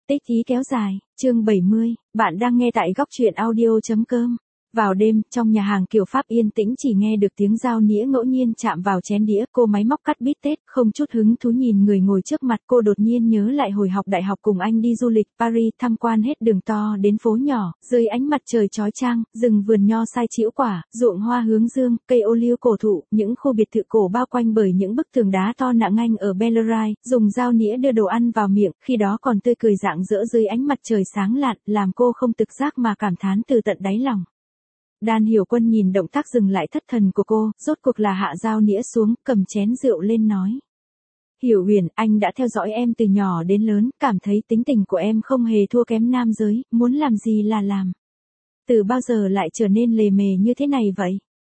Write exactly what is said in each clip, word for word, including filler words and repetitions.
Tích ý kéo dài, chương bảy mươi, bạn đang nghe tại góc truyện audio chấm com. Vào đêm, trong nhà hàng kiểu Pháp yên tĩnh chỉ nghe được tiếng dao nĩa ngẫu nhiên chạm vào chén đĩa, cô máy móc cắt bít tết, không chút hứng thú nhìn người ngồi trước mặt, cô đột nhiên nhớ lại hồi học đại học cùng anh đi du lịch Paris, tham quan hết đường to đến phố nhỏ, dưới ánh mặt trời chói chang, rừng vườn nho sai chĩu quả, ruộng hoa hướng dương, cây ô liu cổ thụ, những khu biệt thự cổ bao quanh bởi những bức tường đá to nặng anh ở Bellerai, dùng dao nĩa đưa đồ ăn vào miệng, khi đó còn tươi cười rạng rỡ dưới ánh mặt trời sáng lạn, làm cô không tự giác mà cảm thán từ tận đáy lòng. Đan Hiểu Quân nhìn động tác dừng lại thất thần của cô, rốt cuộc là hạ dao nĩa xuống, cầm chén rượu lên nói. Hiểu Huyền, anh đã theo dõi em từ nhỏ đến lớn, cảm thấy tính tình của em không hề thua kém nam giới, muốn làm gì là làm. Từ bao giờ lại trở nên lề mề như thế này vậy?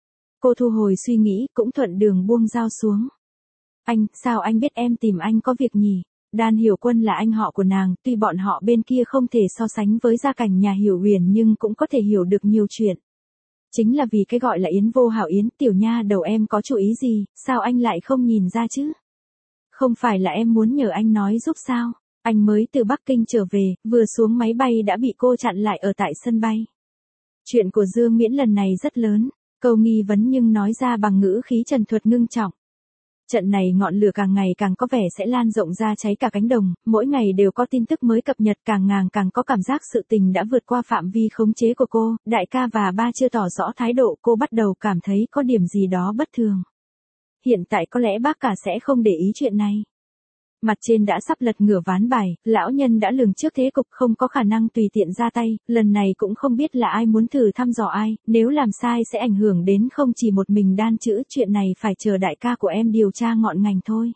Cô thu hồi suy nghĩ, cũng thuận đường buông dao xuống. Anh, sao anh biết em tìm anh có việc nhỉ? Đan Hiểu Quân là anh họ của nàng, tuy bọn họ bên kia không thể so sánh với gia cảnh nhà Hiểu Huyền nhưng cũng có thể hiểu được nhiều chuyện. Chính là vì cái gọi là Yến vô hảo Yến, tiểu nha đầu em có chủ ý gì, sao anh lại không nhìn ra chứ? Không phải là em muốn nhờ anh nói giúp sao? Anh mới từ Bắc Kinh trở về, vừa xuống máy bay đã bị cô chặn lại ở tại sân bay. Chuyện của Dương Miễn lần này rất lớn, câu nghi vấn nhưng nói ra bằng ngữ khí trần thuật ngưng trọng. Trận này ngọn lửa càng ngày càng có vẻ sẽ lan rộng ra cháy cả cánh đồng, mỗi ngày đều có tin tức mới cập nhật, càng ngàng càng có cảm giác sự tình đã vượt qua phạm vi khống chế của cô, đại ca và ba chưa tỏ rõ thái độ, cô bắt đầu cảm thấy có điểm gì đó bất thường. Hiện tại có lẽ bác cả sẽ không để ý chuyện này. Mặt trên đã sắp lật ngửa ván bài, lão nhân đã lường trước thế cục không có khả năng tùy tiện ra tay, lần này cũng không biết là ai muốn thử thăm dò ai, nếu làm sai sẽ ảnh hưởng đến không chỉ một mình Đan chữ, chuyện này phải chờ đại ca của em điều tra ngọn ngành thôi.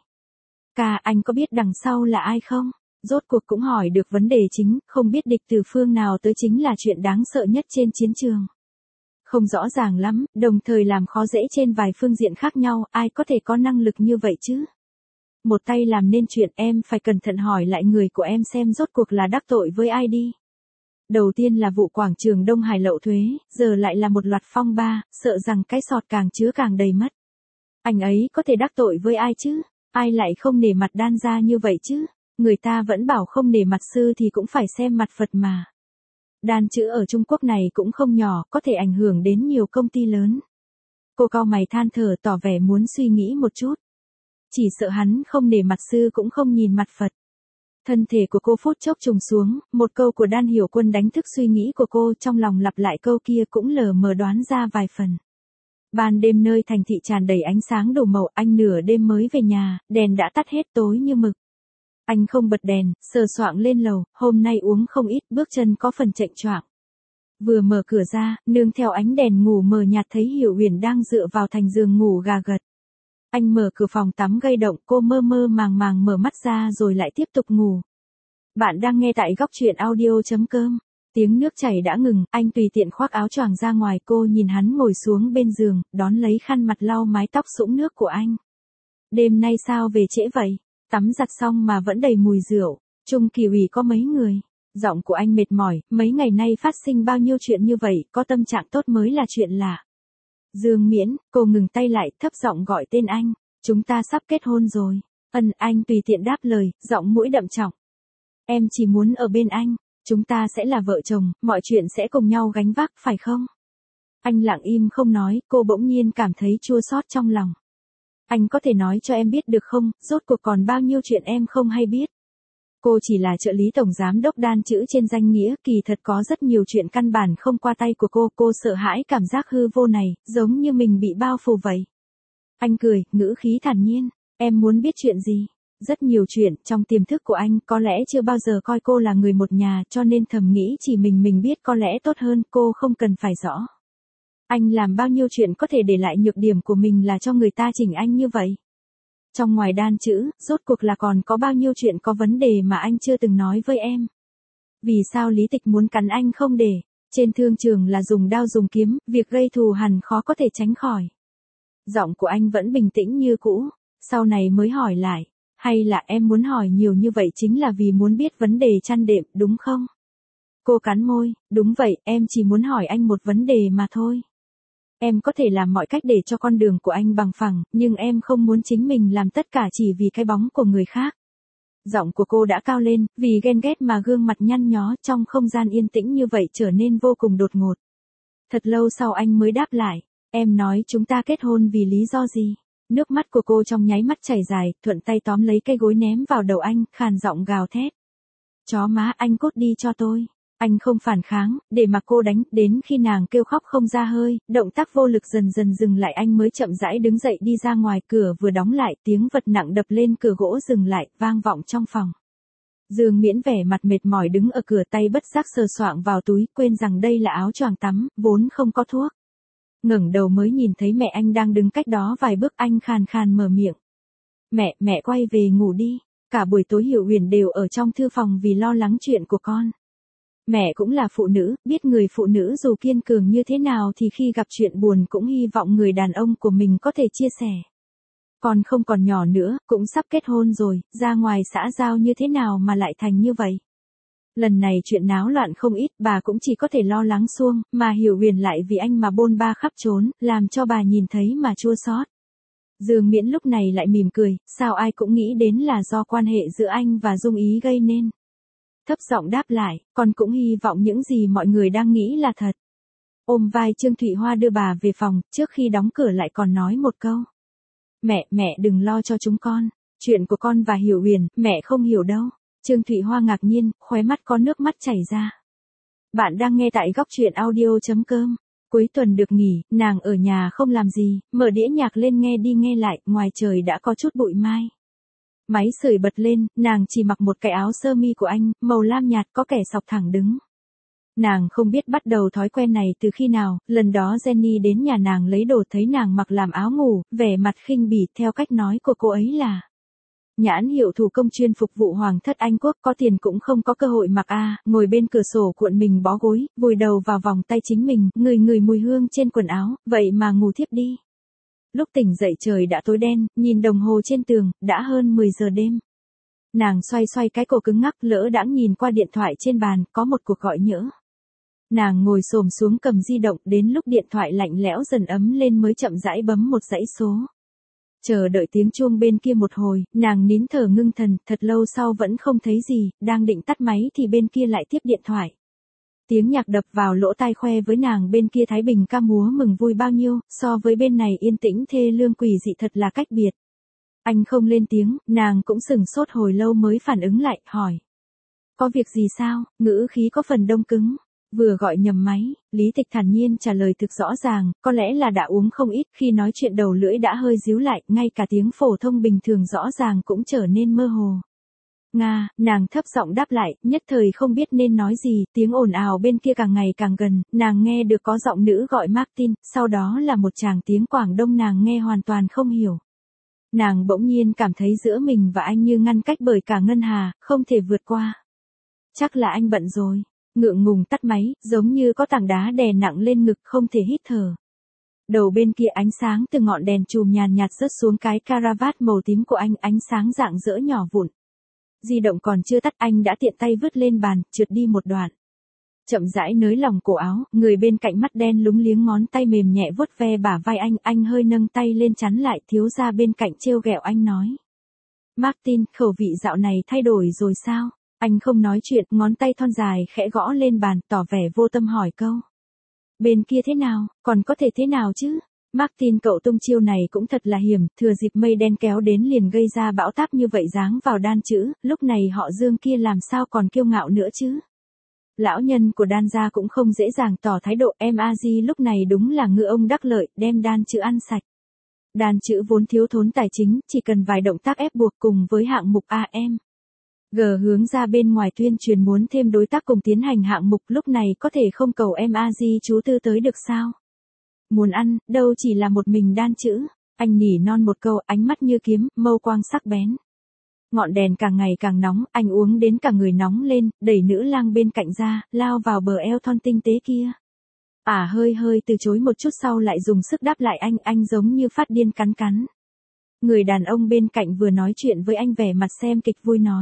Ca, anh có biết đằng sau là ai không? Rốt cuộc cũng hỏi được vấn đề chính, không biết địch từ phương nào tới chính là chuyện đáng sợ nhất trên chiến trường. Không rõ ràng lắm, đồng thời làm khó dễ trên vài phương diện khác nhau, ai có thể có năng lực như vậy chứ? Một tay làm nên chuyện, em phải cẩn thận hỏi lại người của em xem rốt cuộc là đắc tội với ai đi. Đầu tiên là vụ quảng trường Đông Hải lậu thuế, giờ lại là một loạt phong ba, sợ rằng cái sọt càng chứa càng đầy mất. Anh ấy có thể đắc tội với ai chứ? Ai lại không nể mặt Đan gia như vậy chứ? Người ta vẫn bảo không nể mặt sư thì cũng phải xem mặt Phật mà. Đan chữ ở Trung Quốc này cũng không nhỏ, có thể ảnh hưởng đến nhiều công ty lớn. Cô cau mày than thở tỏ vẻ muốn suy nghĩ một chút. Chỉ sợ hắn không nể mặt sư cũng không nhìn mặt Phật. Thân thể của cô phút chốc trùng xuống, một câu của Đan Hiểu Quân đánh thức suy nghĩ của cô, trong lòng lặp lại câu kia cũng lờ mờ đoán ra vài phần. Ban đêm nơi thành thị tràn đầy ánh sáng đủ màu, anh nửa đêm mới về nhà, đèn đã tắt hết tối như mực. Anh không bật đèn, sờ soạng lên lầu, hôm nay uống không ít, bước chân có phần chệch choạng. Vừa mở cửa ra, nương theo ánh đèn ngủ mờ nhạt thấy Hiểu Huyền đang dựa vào thành giường ngủ gà gật. Anh mở cửa phòng tắm gây động, cô mơ mơ màng màng mở mắt ra rồi lại tiếp tục ngủ. Bạn đang nghe tại góc truyện audio chấm com. Tiếng nước chảy đã ngừng, anh tùy tiện khoác áo choàng ra ngoài, cô nhìn hắn ngồi xuống bên giường, đón lấy khăn mặt lau mái tóc sũng nước của anh. Đêm nay sao về trễ vậy? Tắm giặt xong mà vẫn đầy mùi rượu. Trung Kỳ ủy có mấy người? Giọng của anh mệt mỏi, mấy ngày nay phát sinh bao nhiêu chuyện như vậy, có tâm trạng tốt mới là chuyện lạ. Dương Miễn, cô ngừng tay lại, thấp giọng gọi tên anh. Chúng ta sắp kết hôn rồi. Ân, anh tùy tiện đáp lời, giọng mũi đậm trọng. Em chỉ muốn ở bên anh, chúng ta sẽ là vợ chồng, mọi chuyện sẽ cùng nhau gánh vác, phải không? Anh lặng im không nói, cô bỗng nhiên cảm thấy chua xót trong lòng. Anh có thể nói cho em biết được không, rốt cuộc còn bao nhiêu chuyện em không hay biết. Cô chỉ là trợ lý tổng giám đốc Đan chữ trên danh nghĩa, kỳ thật có rất nhiều chuyện căn bản không qua tay của cô, cô sợ hãi cảm giác hư vô này, giống như mình bị bao phủ vậy. Anh cười, ngữ khí thản nhiên, em muốn biết chuyện gì? Rất nhiều chuyện, trong tiềm thức của anh, có lẽ chưa bao giờ coi cô là người một nhà, cho nên thầm nghĩ chỉ mình mình biết có lẽ tốt hơn, cô không cần phải rõ. Anh làm bao nhiêu chuyện có thể để lại nhược điểm của mình là cho người ta chỉnh anh như vậy? Trong ngoài Đan chữ, rốt cuộc là còn có bao nhiêu chuyện có vấn đề mà anh chưa từng nói với em? Vì sao Lý Tịch muốn cắn anh không để? Trên thương trường là dùng đao dùng kiếm, việc gây thù hằn khó có thể tránh khỏi. Giọng của anh vẫn bình tĩnh như cũ, sau này mới hỏi lại, hay là em muốn hỏi nhiều như vậy chính là vì muốn biết vấn đề chăn đệm, đúng không? Cô cắn môi, đúng vậy, em chỉ muốn hỏi anh một vấn đề mà thôi. Em có thể làm mọi cách để cho con đường của anh bằng phẳng, nhưng em không muốn chính mình làm tất cả chỉ vì cái bóng của người khác. Giọng của cô đã cao lên, vì ghen ghét mà gương mặt nhăn nhó trong không gian yên tĩnh như vậy trở nên vô cùng đột ngột. Thật lâu sau anh mới đáp lại, em nói chúng ta kết hôn vì lý do gì? Nước mắt của cô trong nháy mắt chảy dài, thuận tay tóm lấy cây gối ném vào đầu anh, khàn giọng gào thét. Chó má, anh cút đi cho tôi. Anh không phản kháng, để mặc cô đánh, đến khi nàng kêu khóc không ra hơi, động tác vô lực dần dần dừng lại anh mới chậm rãi đứng dậy đi ra ngoài, cửa vừa đóng lại, tiếng vật nặng đập lên cửa gỗ dừng lại, vang vọng trong phòng. Dương Miễn vẻ mặt mệt mỏi đứng ở cửa, tay bất giác sờ soạng vào túi, quên rằng đây là áo choàng tắm, vốn không có thuốc. Ngẩng đầu mới nhìn thấy mẹ anh đang đứng cách đó vài bước, anh khàn khàn mở miệng. Mẹ, mẹ quay về ngủ đi. Cả buổi tối Hiểu Huyền đều ở trong thư phòng vì lo lắng chuyện của con. Mẹ cũng là phụ nữ, biết người phụ nữ dù kiên cường như thế nào thì khi gặp chuyện buồn cũng hy vọng người đàn ông của mình có thể chia sẻ. Con không còn nhỏ nữa, cũng sắp kết hôn rồi, ra ngoài xã giao như thế nào mà lại thành như vậy. Lần này chuyện náo loạn không ít, bà cũng chỉ có thể lo lắng suông, mà Hiểu Huyền lại vì anh mà bôn ba khắp trốn, làm cho bà nhìn thấy mà chua xót. Dương Miễn lúc này lại mỉm cười, sao ai cũng nghĩ đến là do quan hệ giữa anh và Dung Ý gây nên. Thấp giọng đáp lại, con cũng hy vọng những gì mọi người đang nghĩ là thật. Ôm vai Trương Thụy Hoa đưa bà về phòng, trước khi đóng cửa lại còn nói một câu. Mẹ, mẹ đừng lo cho chúng con. Chuyện của con và Hiểu Huyền, mẹ không hiểu đâu. Trương Thụy Hoa ngạc nhiên, khóe mắt có nước mắt chảy ra. Bạn đang nghe tại góc truyện audio chấm com. Cuối tuần được nghỉ, nàng ở nhà không làm gì, mở đĩa nhạc lên nghe đi nghe lại, ngoài trời đã có chút bụi mai. Máy sưởi bật lên, nàng chỉ mặc một cái áo sơ mi của anh, màu lam nhạt có kẻ sọc thẳng đứng. Nàng không biết bắt đầu thói quen này từ khi nào, lần đó Jenny đến nhà nàng lấy đồ thấy nàng mặc làm áo ngủ, vẻ mặt khinh bỉ, theo cách nói của cô ấy là. Nhãn hiệu thủ công chuyên phục vụ hoàng thất Anh quốc, có tiền cũng không có cơ hội mặc a, à, ngồi bên cửa sổ cuộn mình bó gối, vùi đầu vào vòng tay chính mình, ngửi ngửi mùi hương trên quần áo, vậy mà ngủ thiếp đi. Lúc tỉnh dậy trời đã tối đen, nhìn đồng hồ trên tường, đã hơn mười giờ đêm. Nàng xoay xoay cái cổ cứng ngắc, lỡ đãng nhìn qua điện thoại trên bàn, có một cuộc gọi nhỡ. Nàng ngồi xổm xuống cầm di động, đến lúc điện thoại lạnh lẽo dần ấm lên mới chậm rãi bấm một dãy số. Chờ đợi tiếng chuông bên kia một hồi, nàng nín thở ngưng thần, thật lâu sau vẫn không thấy gì, đang định tắt máy thì bên kia lại tiếp điện thoại. Tiếng nhạc đập vào lỗ tai khoe với nàng bên kia Thái Bình ca múa mừng vui bao nhiêu, so với bên này yên tĩnh thê lương quỷ dị thật là cách biệt. Anh không lên tiếng, nàng cũng sửng sốt hồi lâu mới phản ứng lại, hỏi. Có việc gì sao, ngữ khí có phần đông cứng. Vừa gọi nhầm máy, Lý Tịch thản nhiên trả lời thực rõ ràng, có lẽ là đã uống không ít, khi nói chuyện đầu lưỡi đã hơi díu lại, ngay cả tiếng phổ thông bình thường rõ ràng cũng trở nên mơ hồ. Nga, nàng thấp giọng đáp lại, nhất thời không biết nên nói gì, tiếng ồn ào bên kia càng ngày càng gần, nàng nghe được có giọng nữ gọi Martin, sau đó là một tràng tiếng Quảng Đông nàng nghe hoàn toàn không hiểu. Nàng bỗng nhiên cảm thấy giữa mình và anh như ngăn cách bởi cả ngân hà, không thể vượt qua. Chắc là anh bận rồi. Ngượng ngùng tắt máy, giống như có tảng đá đè nặng lên ngực không thể hít thở. Đầu bên kia ánh sáng từ ngọn đèn chùm nhàn nhạt rớt xuống cái caravat màu tím của anh, ánh sáng rạng rỡ nhỏ vụn. Di động còn chưa tắt anh đã tiện tay vứt lên bàn, trượt đi một đoạn. Chậm rãi nới lỏng cổ áo, người bên cạnh mắt đen lúng liếng ngón tay mềm nhẹ vuốt ve bả vai anh, anh hơi nâng tay lên chắn lại, thiếu gia bên cạnh trêu ghẹo anh nói. Martin, khẩu vị dạo này thay đổi rồi sao? Anh không nói chuyện, ngón tay thon dài khẽ gõ lên bàn, tỏ vẻ vô tâm hỏi câu. Bên kia thế nào, còn có thể thế nào chứ? Martin cậu tung chiêu này cũng thật là hiểm, thừa dịp mây đen kéo đến liền gây ra bão táp như vậy giáng vào đan chữ, lúc này họ Dương kia làm sao còn kiêu ngạo nữa chứ? Lão nhân của đan gia cũng không dễ dàng tỏ thái độ, em a di lúc này đúng là ngựa ông đắc lợi, đem đan chữ ăn sạch. Đan chữ vốn thiếu thốn tài chính, chỉ cần vài động tác ép buộc cùng với hạng mục a em. G hướng ra bên ngoài tuyên truyền muốn thêm đối tác cùng tiến hành hạng mục, lúc này có thể không cầu em a di chú tư tới được sao? Muốn ăn, đâu chỉ là một mình đan chữ. Anh nỉ non một câu, ánh mắt như kiếm, mâu quang sắc bén. Ngọn đèn càng ngày càng nóng, anh uống đến cả người nóng lên, đẩy nữ lang bên cạnh ra, lao vào bờ eo thon tinh tế kia. À hơi hơi từ chối một chút sau lại dùng sức đáp lại anh, anh giống như phát điên cắn cắn. Người đàn ông bên cạnh vừa nói chuyện với anh vẻ mặt xem kịch vui nói.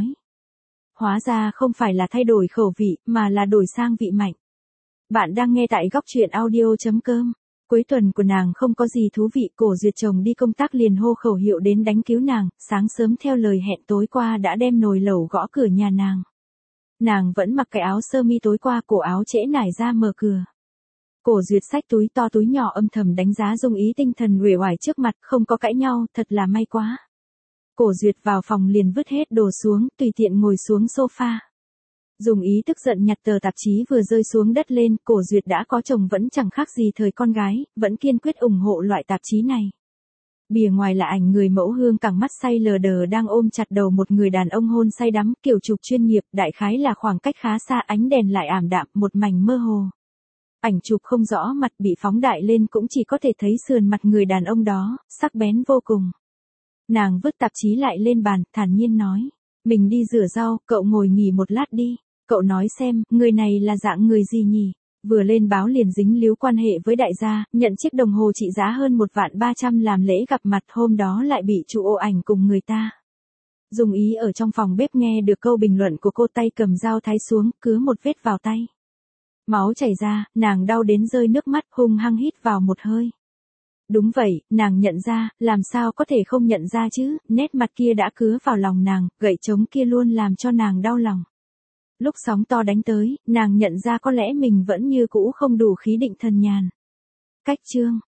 Hóa ra không phải là thay đổi khẩu vị, mà là đổi sang vị mạnh. Bạn đang nghe tại góc truyện audio chấm com. Cuối tuần của nàng không có gì thú vị, Cổ Duyệt chồng đi công tác liền hô khẩu hiệu đến đánh cứu nàng, sáng sớm theo lời hẹn tối qua đã đem nồi lẩu gõ cửa nhà nàng. Nàng vẫn mặc cái áo sơ mi tối qua, cổ áo trễ nải ra mở cửa. Cổ Duyệt xách túi to túi nhỏ âm thầm đánh giá Dung Ý tinh thần uể oải trước mặt, không có cãi nhau, thật là may quá. Cổ Duyệt vào phòng liền vứt hết đồ xuống, tùy tiện ngồi xuống sofa. Dung Ý tức giận nhặt tờ tạp chí vừa rơi xuống đất lên, Cổ Duyệt đã có chồng vẫn chẳng khác gì thời con gái, vẫn kiên quyết ủng hộ loại tạp chí này. Bìa ngoài là ảnh người mẫu Hương cẳng mắt say lờ đờ đang ôm chặt đầu một người đàn ông hôn say đắm, kiểu chụp chuyên nghiệp, đại khái là khoảng cách khá xa, ánh đèn lại ảm đạm, một mảnh mơ hồ. Ảnh chụp không rõ mặt, bị phóng đại lên cũng chỉ có thể thấy sườn mặt người đàn ông đó, sắc bén vô cùng. Nàng vứt tạp chí lại lên bàn, thản nhiên nói, mình đi rửa rau, cậu ngồi nghỉ một lát đi. Cậu nói xem, người này là dạng người gì nhỉ? Vừa lên báo liền dính líu quan hệ với đại gia, nhận chiếc đồng hồ trị giá hơn một vạn ba trăm làm lễ gặp mặt, hôm đó lại bị chụp ổ ảnh cùng người ta. Dung Ý ở trong phòng bếp nghe được câu bình luận của cô, tay cầm dao thái xuống, cứa một vết vào tay. Máu chảy ra, nàng đau đến rơi nước mắt, hung hăng hít vào một hơi. Đúng vậy, nàng nhận ra, làm sao có thể không nhận ra chứ, nét mặt kia đã cứa vào lòng nàng, gậy trống kia luôn làm cho nàng đau lòng. Lúc sóng to đánh tới, nàng nhận ra có lẽ mình vẫn như cũ không đủ khí định thần nhàn. Cách chương